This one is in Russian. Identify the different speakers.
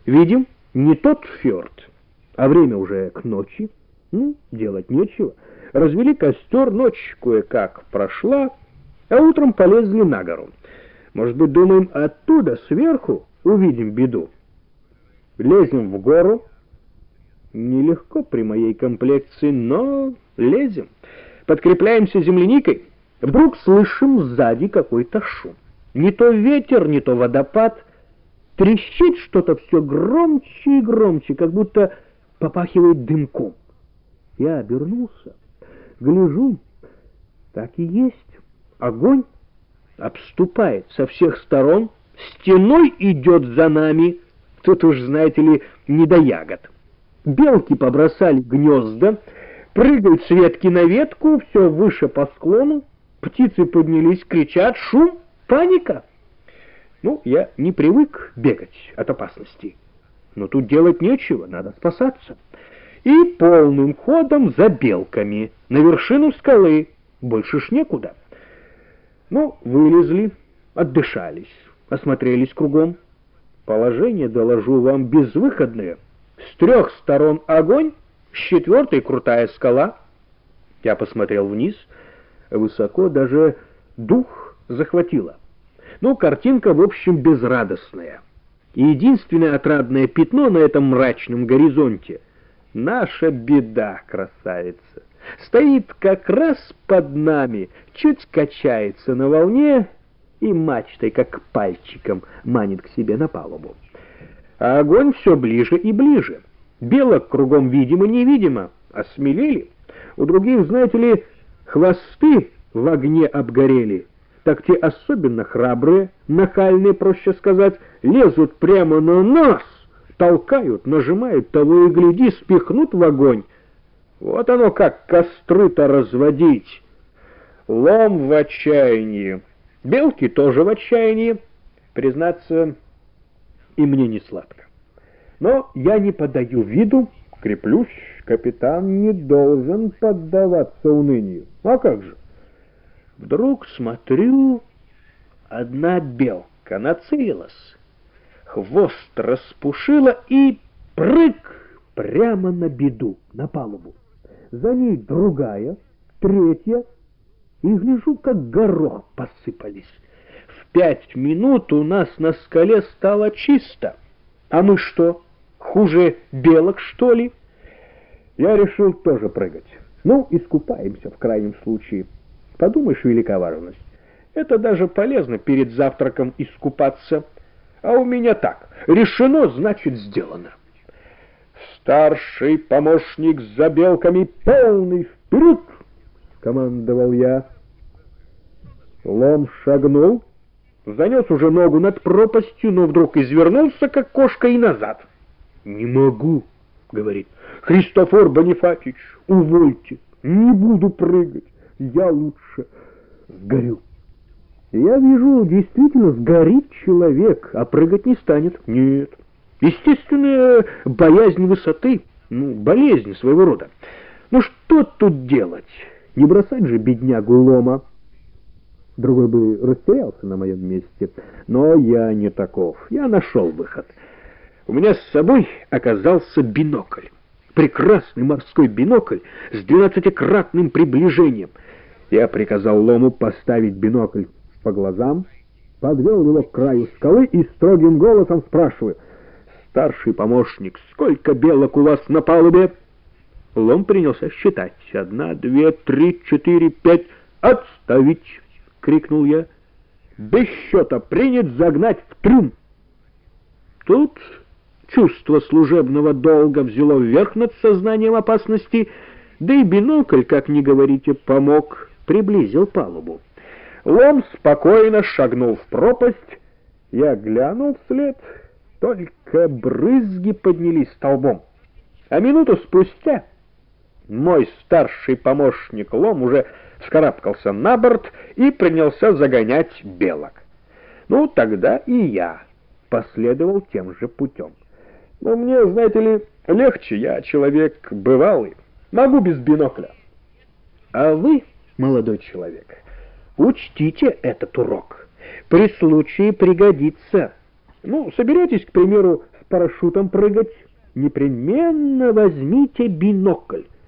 Speaker 1: Видим, не тот фьорд, а время уже к ночи. Делать нечего. Развели костер, ночь кое-как прошла, а утром полезли на гору. Может быть, думаем, оттуда, сверху, увидим беду. Лезем в гору. Нелегко при моей комплекции, но лезем. Подкрепляемся земляникой. Вдруг слышим сзади какой-то шум. Не то ветер, не то водопад. Трещит что-то все громче и громче, как будто попахивает дымком. Я обернулся, гляжу, так и есть. Огонь обступает со всех сторон, стеной идет за нами. Тут уж, знаете ли, не до ягод. Белки побросали гнезда, прыгают с ветки на ветку, все выше по склону. Птицы поднялись, кричат, шум, паника. Я не привык бегать от опасности, но тут делать нечего, надо спасаться. И полным ходом за белками на вершину скалы, больше ж некуда. Вылезли, отдышались, осмотрелись кругом. Положение, доложу вам, безвыходное. С 3 сторон огонь, с 4 крутая скала. Я посмотрел вниз, высоко, даже дух захватило. Картинка, в общем, безрадостная. И единственное отрадное пятно на этом мрачном горизонте — наша беда, красавица. Стоит как раз под нами, чуть качается на волне и мачтой, как пальчиком, манит к себе на палубу. А огонь все ближе и ближе. Белок кругом видимо-невидимо, осмелели. У других, знаете ли, хвосты в огне обгорели. Так те особенно храбрые, нахальные, проще сказать, лезут прямо на нас, толкают, нажимают, того и гляди, спихнут в огонь. Вот оно как костры-то разводить. Лом в отчаянии. Белки тоже в отчаянии. Признаться, и мне не сладко. Но я не подаю виду, креплюсь, капитан не должен поддаваться унынию. А как же? Вдруг смотрю, одна белка нацелилась, хвост распушила и прыг прямо на беду, на палубу. За ней другая, третья, и гляжу, как горох посыпались. В 5 минут у нас на скале стало чисто. А мы что, хуже белок, что ли? Я решил тоже прыгать. Искупаемся в крайнем случае. Подумаешь, велика важность. Это даже полезно перед завтраком искупаться. А у меня так. Решено, значит сделано. Старший помощник за белками, полный вперед! Командовал я. Лом шагнул, занес уже ногу над пропастью, но вдруг извернулся, как кошка, и назад. «Не могу», — говорит, — «Христофор Бонифатич, увольте, не буду прыгать. Я лучше сгорю». Я вижу, действительно сгорит человек, а прыгать не станет. Нет. Естественная боязнь высоты, болезнь своего рода. Что тут делать? Не бросать же беднягу Лома. Другой бы растерялся на моем месте. Но я не таков. Я нашел выход. У меня с собой оказался бинокль. Прекрасный морской бинокль с 12-кратным приближением. Я приказал Лому поставить бинокль по глазам, подвел его к краю скалы и строгим голосом спрашиваю: «Старший помощник, сколько белок у вас на палубе?» Лом принялся считать. 1, 2, 3, 4, 5. «Отставить!» — крикнул я. «Без счета принят загнать в трюм!» Тут чувство служебного долга взяло вверх над сознанием опасности, да и бинокль, как ни говорите, помог, приблизил палубу. Лом спокойно шагнул в пропасть. Я глянул вслед, только брызги поднялись столбом. А минуту спустя мой старший помощник Лом уже вскарабкался на борт и принялся загонять белок. Тогда и я последовал тем же путем. Но мне, знаете ли, легче, я человек бывалый, могу без бинокля. А вы, молодой человек, учтите этот урок. При случае пригодится. Соберетесь, к примеру, в парашютом прыгать, непременно возьмите бинокль.